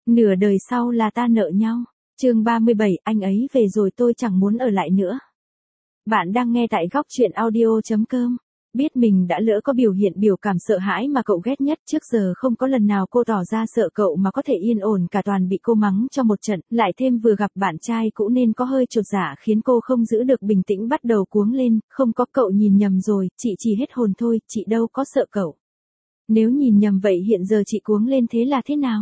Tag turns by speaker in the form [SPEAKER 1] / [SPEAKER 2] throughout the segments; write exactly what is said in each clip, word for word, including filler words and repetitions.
[SPEAKER 1] Nửa đời sau là ta nợ nhau. Chương ba mươi bảy, anh ấy về rồi tôi chẳng muốn ở lại nữa. Bạn đang nghe tại góc truyện audio chấm com. Biết mình đã lỡ có biểu hiện biểu cảm sợ hãi mà cậu ghét nhất, trước giờ không có lần nào cô tỏ ra sợ cậu mà có thể yên ổn, cả toàn bị cô mắng cho một trận, lại thêm vừa gặp bạn trai cũ nên có hơi chột dạ khiến cô không giữ được bình tĩnh, bắt đầu cuống lên. Không có, cậu nhìn nhầm rồi, chị chỉ hết hồn thôi, chị đâu có sợ cậu. Nếu nhìn nhầm vậy hiện giờ chị cuống lên thế là thế nào?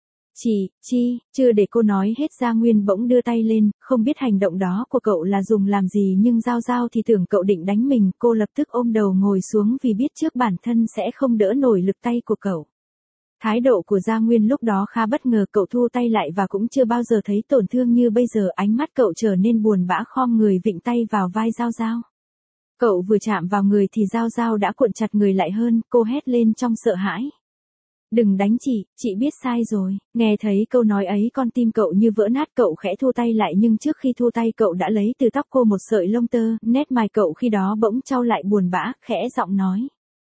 [SPEAKER 1] Chị, chi, chưa để cô nói hết Gia Nguyên bỗng đưa tay lên, không biết hành động đó của cậu là dùng làm gì nhưng Giao Giao thì tưởng cậu định đánh mình, cô lập tức ôm đầu ngồi xuống vì biết trước bản thân sẽ không đỡ nổi lực tay của cậu. Thái độ của Gia Nguyên lúc đó khá bất ngờ, cậu thu tay lại và cũng chưa bao giờ thấy tổn thương như bây giờ, ánh mắt cậu trở nên buồn bã, khom người vịn tay vào vai Giao Giao. Cậu vừa chạm vào người thì Giao Giao đã cuộn chặt người lại hơn, cô hét lên trong sợ hãi. Đừng đánh chị, chị biết sai rồi. Nghe thấy câu nói ấy con tim cậu như vỡ nát, cậu khẽ thu tay lại nhưng trước khi thu tay cậu đã lấy từ tóc cô một sợi lông tơ, nét mày cậu khi đó bỗng chau lại buồn bã, khẽ giọng nói.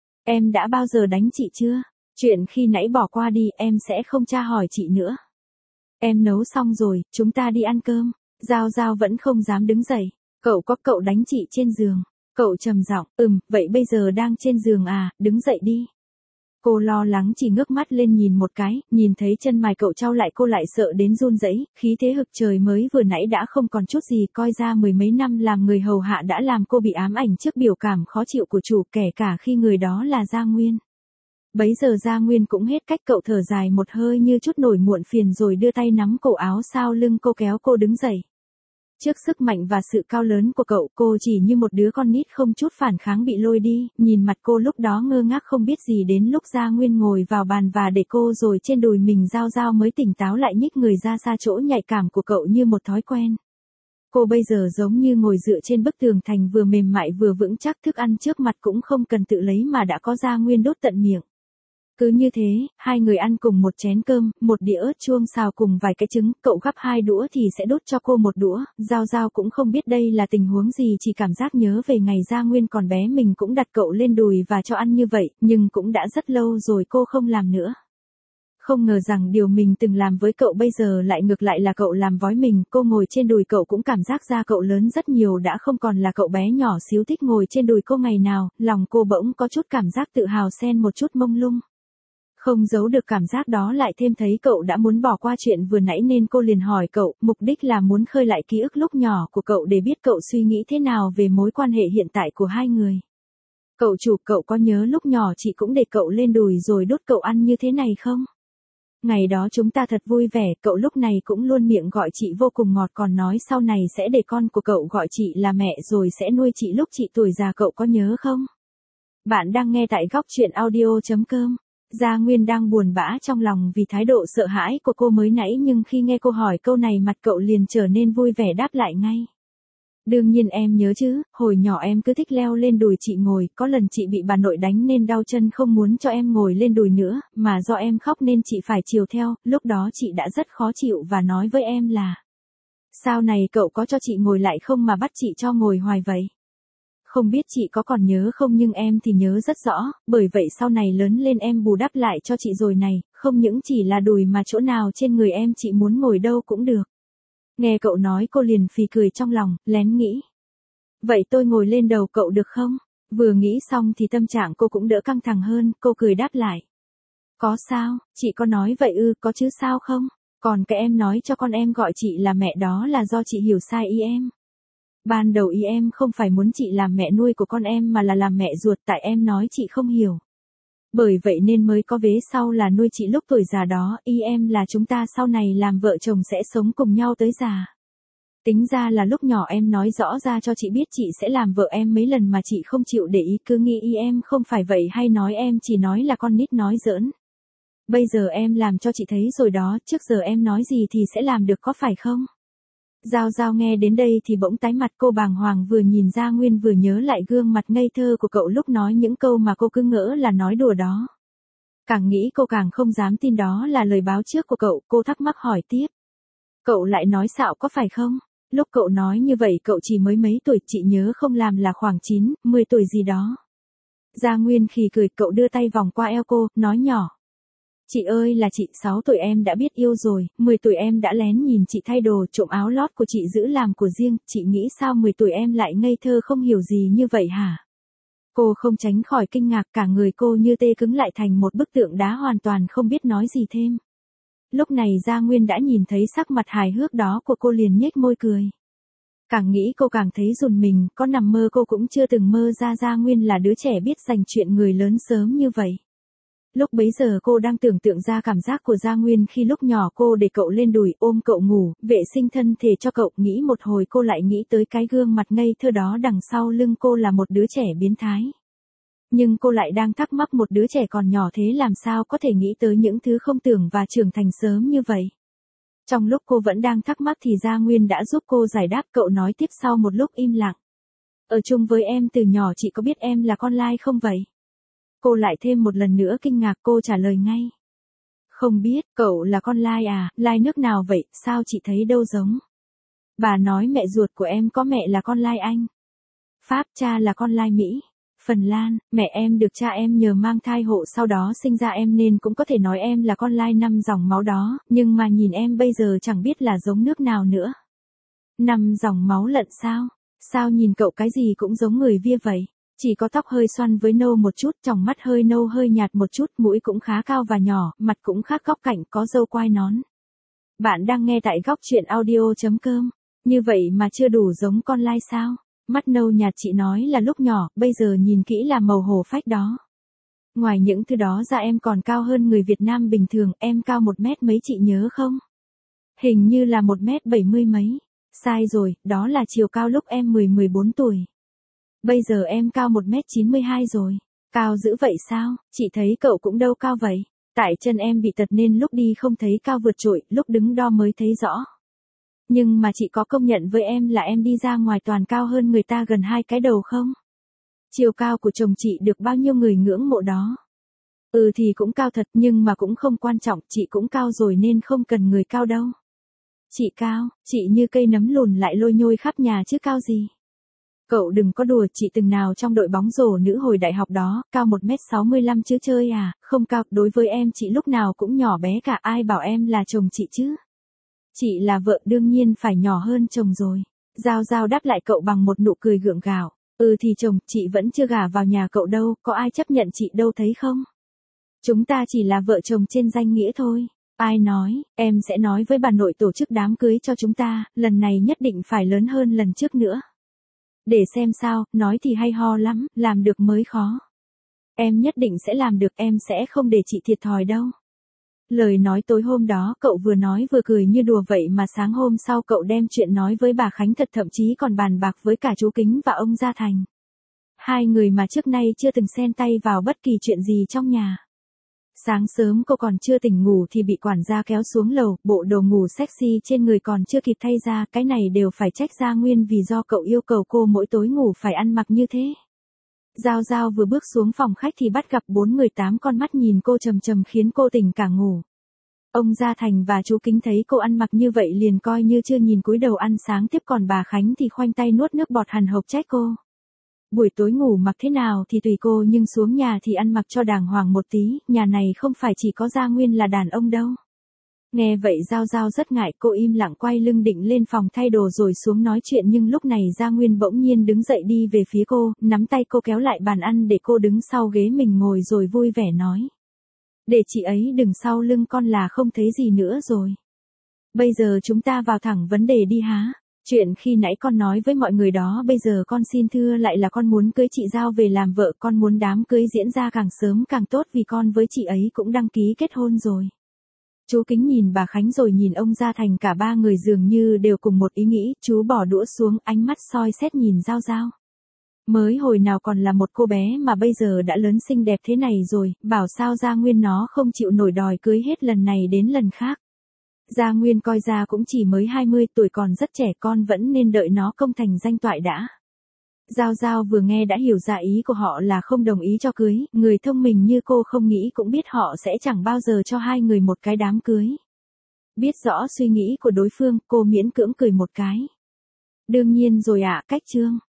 [SPEAKER 1] Em đã bao giờ đánh chị chưa? Chuyện khi nãy bỏ qua đi, em sẽ không tra hỏi chị nữa. Em nấu xong rồi, chúng ta đi ăn cơm. Giao Giao vẫn không dám đứng dậy. Cậu có cậu đánh chị trên giường. Cậu trầm giọng, ừm, vậy bây giờ đang trên giường à, đứng dậy đi. Cô lo lắng chỉ ngước mắt lên nhìn một cái, nhìn thấy chân mày cậu chau lại cô lại sợ đến run rẩy, khí thế hực trời mới vừa nãy đã không còn chút gì, coi ra mười mấy năm làm người hầu hạ đã làm cô bị ám ảnh trước biểu cảm khó chịu của chủ, kể cả khi người đó là Gia Nguyên. Bấy giờ Gia Nguyên cũng hết cách, cậu thở dài một hơi như chút nổi muộn phiền rồi đưa tay nắm cổ áo sau lưng cô kéo cô đứng dậy. Trước sức mạnh và sự cao lớn của cậu, cô chỉ như một đứa con nít không chút phản kháng bị lôi đi, nhìn mặt cô lúc đó ngơ ngác không biết gì, đến lúc Gia Nguyên ngồi vào bàn và để cô rồi trên đùi mình, Giao Giao mới tỉnh táo lại, nhích người ra xa chỗ nhạy cảm của cậu như một thói quen. Cô bây giờ giống như ngồi dựa trên bức tường thành, vừa mềm mại vừa vững chắc, thức ăn trước mặt cũng không cần tự lấy mà đã có Gia Nguyên đốt tận miệng. Cứ như thế, hai người ăn cùng một chén cơm, một đĩa ớt chuông xào cùng vài cái trứng, cậu gắp hai đũa thì sẽ đút cho cô một đũa, Giao Giao cũng không biết đây là tình huống gì, chỉ cảm giác nhớ về ngày Gia Nguyên còn bé mình cũng đặt cậu lên đùi và cho ăn như vậy, nhưng cũng đã rất lâu rồi cô không làm nữa. Không ngờ rằng điều mình từng làm với cậu bây giờ lại ngược lại là cậu làm với mình, cô ngồi trên đùi cậu cũng cảm giác ra cậu lớn rất nhiều, đã không còn là cậu bé nhỏ xíu thích ngồi trên đùi cô ngày nào, lòng cô bỗng có chút cảm giác tự hào xen một chút mông lung. Không giấu được cảm giác đó, lại thêm thấy cậu đã muốn bỏ qua chuyện vừa nãy nên cô liền hỏi cậu, mục đích là muốn khơi lại ký ức lúc nhỏ của cậu để biết cậu suy nghĩ thế nào về mối quan hệ hiện tại của hai người. Cậu chủ, cậu có nhớ lúc nhỏ chị cũng để cậu lên đùi rồi đút cậu ăn như thế này không? Ngày đó chúng ta thật vui vẻ, cậu lúc này cũng luôn miệng gọi chị vô cùng ngọt, còn nói sau này sẽ để con của cậu gọi chị là mẹ rồi sẽ nuôi chị lúc chị tuổi già, cậu có nhớ không? Bạn đang nghe tại góc truyện audio chấm com. Gia Nguyên đang buồn bã trong lòng vì thái độ sợ hãi của cô mới nãy, nhưng khi nghe cô hỏi câu này mặt cậu liền trở nên vui vẻ đáp lại ngay. Đương nhiên em nhớ chứ, hồi nhỏ em cứ thích leo lên đùi chị ngồi, có lần chị bị bà nội đánh nên đau chân không muốn cho em ngồi lên đùi nữa, mà do em khóc nên chị phải chiều theo, lúc đó chị đã rất khó chịu và nói với em là: sao này cậu có cho chị ngồi lại không mà bắt chị cho ngồi hoài vậy? Không biết chị có còn nhớ không nhưng em thì nhớ rất rõ, bởi vậy sau này lớn lên em bù đắp lại cho chị rồi này, không những chỉ là đùi mà chỗ nào trên người em chị muốn ngồi đâu cũng được. Nghe cậu nói cô liền phì cười trong lòng, lén nghĩ. Vậy tôi ngồi lên đầu cậu được không? Vừa nghĩ xong thì tâm trạng cô cũng đỡ căng thẳng hơn, cô cười đáp lại. Có sao, chị có nói vậy ư, có chứ sao không? Còn cái em nói cho con em gọi chị là mẹ đó là do chị hiểu sai ý em. Ban đầu ý em không phải muốn chị làm mẹ nuôi của con em mà là làm mẹ ruột, tại em nói chị không hiểu. Bởi vậy nên mới có vế sau là nuôi chị lúc tuổi già đó, ý em là chúng ta sau này làm vợ chồng sẽ sống cùng nhau tới già. Tính ra là lúc nhỏ em nói rõ ra cho chị biết chị sẽ làm vợ em mấy lần mà chị không chịu để ý, cứ nghĩ ý em không phải vậy hay nói em chỉ nói là con nít nói giỡn. Bây giờ em làm cho chị thấy rồi đó, trước giờ em nói gì thì sẽ làm được có phải không? Giao Giao nghe đến đây thì bỗng tái mặt, cô bàng hoàng vừa nhìn Gia Nguyên vừa nhớ lại gương mặt ngây thơ của cậu lúc nói những câu mà cô cứ ngỡ là nói đùa đó. Càng nghĩ cô càng không dám tin đó là lời báo trước của cậu, cô thắc mắc hỏi tiếp. Cậu lại nói xạo có phải không? Lúc cậu nói như vậy cậu chỉ mới mấy tuổi, chị nhớ không làm là khoảng chín, mười tuổi gì đó. Gia Nguyên khì cười, cậu đưa tay vòng qua eo cô, nói nhỏ. Chị ơi là chị, sáu tuổi em đã biết yêu rồi, mười tuổi em đã lén nhìn chị thay đồ, trộm áo lót của chị giữ làm của riêng, chị nghĩ sao mười tuổi em lại ngây thơ không hiểu gì như vậy hả? Cô không tránh khỏi kinh ngạc, cả người cô như tê cứng lại thành một bức tượng đá hoàn toàn không biết nói gì thêm. Lúc này Gia Nguyên đã nhìn thấy sắc mặt hài hước đó của cô liền nhếch môi cười. Càng nghĩ cô càng thấy run mình, có nằm mơ cô cũng chưa từng mơ ra Gia Nguyên là đứa trẻ biết dành chuyện người lớn sớm như vậy. Lúc bấy giờ cô đang tưởng tượng ra cảm giác của Gia Nguyên khi lúc nhỏ cô để cậu lên đùi ôm cậu ngủ, vệ sinh thân thể cho cậu, nghĩ một hồi cô lại nghĩ tới cái gương mặt ngây thơ đó đằng sau lưng cô là một đứa trẻ biến thái. Nhưng cô lại đang thắc mắc một đứa trẻ còn nhỏ thế làm sao có thể nghĩ tới những thứ không tưởng và trưởng thành sớm như vậy. Trong lúc cô vẫn đang thắc mắc thì Gia Nguyên đã giúp cô giải đáp, cậu nói tiếp sau một lúc im lặng. Ở chung với em từ nhỏ chị có biết em là con lai không vậy? Cô lại thêm một lần nữa kinh ngạc, cô trả lời ngay. Không biết, cậu là con lai à, lai nước nào vậy, sao chị thấy đâu giống? Bà nói mẹ ruột của em có mẹ là con lai Anh. Pháp, cha là con lai Mỹ. Phần Lan, mẹ em được cha em nhờ mang thai hộ sau đó sinh ra em nên cũng có thể nói em là con lai năm dòng máu đó, nhưng mà nhìn em bây giờ chẳng biết là giống nước nào nữa. Năm dòng máu lận sao? Sao nhìn cậu cái gì cũng giống người Via vậy? Chỉ có tóc hơi xoăn với nâu một chút, tròng mắt hơi nâu hơi nhạt một chút, mũi cũng khá cao và nhỏ, mặt cũng khác góc cạnh, có râu quai nón. Bạn đang nghe tại góc truyện audio chấm com. Như vậy mà chưa đủ giống con lai sao? Mắt nâu nhạt chị nói là lúc nhỏ, bây giờ nhìn kỹ là màu hổ phách đó. Ngoài những thứ đó ra em còn cao hơn người Việt Nam bình thường, em cao một mét mấy chị nhớ không? Hình như là một mét bảy mươi mấy. Sai rồi, đó là chiều cao lúc em mười mười bốn tuổi. Bây giờ em cao một mét chín mươi hai rồi. Cao dữ vậy sao? Chị thấy cậu cũng đâu cao vậy. Tại chân em bị tật nên lúc đi không thấy cao vượt trội, lúc đứng đo mới thấy rõ. Nhưng mà chị có công nhận với em là em đi ra ngoài toàn cao hơn người ta gần hai cái đầu không? Chiều cao của chồng chị được bao nhiêu người ngưỡng mộ đó? Ừ thì cũng cao thật nhưng mà cũng không quan trọng, chị cũng cao rồi nên không cần người cao đâu. Chị cao, chị như cây nấm lùn lại lôi nhôi khắp nhà chứ cao gì. Cậu đừng có đùa, chị từng nào trong đội bóng rổ nữ hồi đại học đó, cao một mét sáu mươi lăm chứ chơi à, không cao, đối với em chị lúc nào cũng nhỏ bé cả, ai bảo em là chồng chị chứ. Chị là vợ đương nhiên phải nhỏ hơn chồng rồi. Giao Giao đáp lại cậu bằng một nụ cười gượng gạo. Ừ thì chồng, chị vẫn chưa gả vào nhà cậu đâu, có ai chấp nhận chị đâu thấy không? Chúng ta chỉ là vợ chồng trên danh nghĩa thôi. Ai nói, em sẽ nói với bà nội tổ chức đám cưới cho chúng ta, lần này nhất định phải lớn hơn lần trước nữa. Để xem sao, nói thì hay ho lắm, làm được mới khó. Em nhất định sẽ làm được, em sẽ không để chị thiệt thòi đâu. Lời nói tối hôm đó cậu vừa nói vừa cười như đùa vậy mà sáng hôm sau cậu đem chuyện nói với bà Khánh thật, thậm chí còn bàn bạc với cả chú Kính và ông Gia Thành. Hai người mà trước nay chưa từng xen tay vào bất kỳ chuyện gì trong nhà. Sáng sớm cô còn chưa tỉnh ngủ thì bị quản gia kéo xuống lầu, bộ đồ ngủ sexy trên người còn chưa kịp thay ra, cái này đều phải trách Gia Nguyên vì do cậu yêu cầu cô mỗi tối ngủ phải ăn mặc như thế. Giao Giao vừa bước xuống phòng khách thì bắt gặp bốn người tám con mắt nhìn cô trầm trầm khiến cô tỉnh cả ngủ. Ông Gia Thành và chú Kính thấy cô ăn mặc như vậy liền coi như chưa nhìn, cúi đầu ăn sáng tiếp, còn bà Khánh thì khoanh tay nuốt nước bọt hằn hộc trách cô. Buổi tối ngủ mặc thế nào thì tùy cô nhưng xuống nhà thì ăn mặc cho đàng hoàng một tí, nhà này không phải chỉ có Gia Nguyên là đàn ông đâu. Nghe vậy Giao Giao rất ngại, cô im lặng quay lưng định lên phòng thay đồ rồi xuống nói chuyện, nhưng lúc này Gia Nguyên bỗng nhiên đứng dậy đi về phía cô, nắm tay cô kéo lại bàn ăn để cô đứng sau ghế mình ngồi rồi vui vẻ nói. Để chị ấy đừng sau lưng con là không thấy gì nữa rồi. Bây giờ chúng ta vào thẳng vấn đề đi há. Chuyện khi nãy con nói với mọi người đó bây giờ con xin thưa lại là con muốn cưới chị Giao về làm vợ, con muốn đám cưới diễn ra càng sớm càng tốt vì con với chị ấy cũng đăng ký kết hôn rồi. Chú Kính nhìn bà Khánh rồi nhìn ông Gia Thành, cả ba người dường như đều cùng một ý nghĩ, chú bỏ đũa xuống, ánh mắt soi xét nhìn Giao Giao. Mới hồi nào còn là một cô bé mà bây giờ đã lớn xinh đẹp thế này rồi, bảo sao Gia Nguyên nó không chịu nổi đòi cưới hết lần này đến lần khác. Gia Nguyên coi ra cũng chỉ mới hai mươi tuổi, còn rất trẻ, con vẫn nên đợi nó công thành danh toại đã. Giao Giao vừa nghe đã hiểu ra ý của họ là không đồng ý cho cưới, người thông minh như cô không nghĩ cũng biết họ sẽ chẳng bao giờ cho hai người một cái đám cưới. Biết rõ suy nghĩ của đối phương, cô miễn cưỡng cười một cái. Đương nhiên rồi ạ, cách Trương.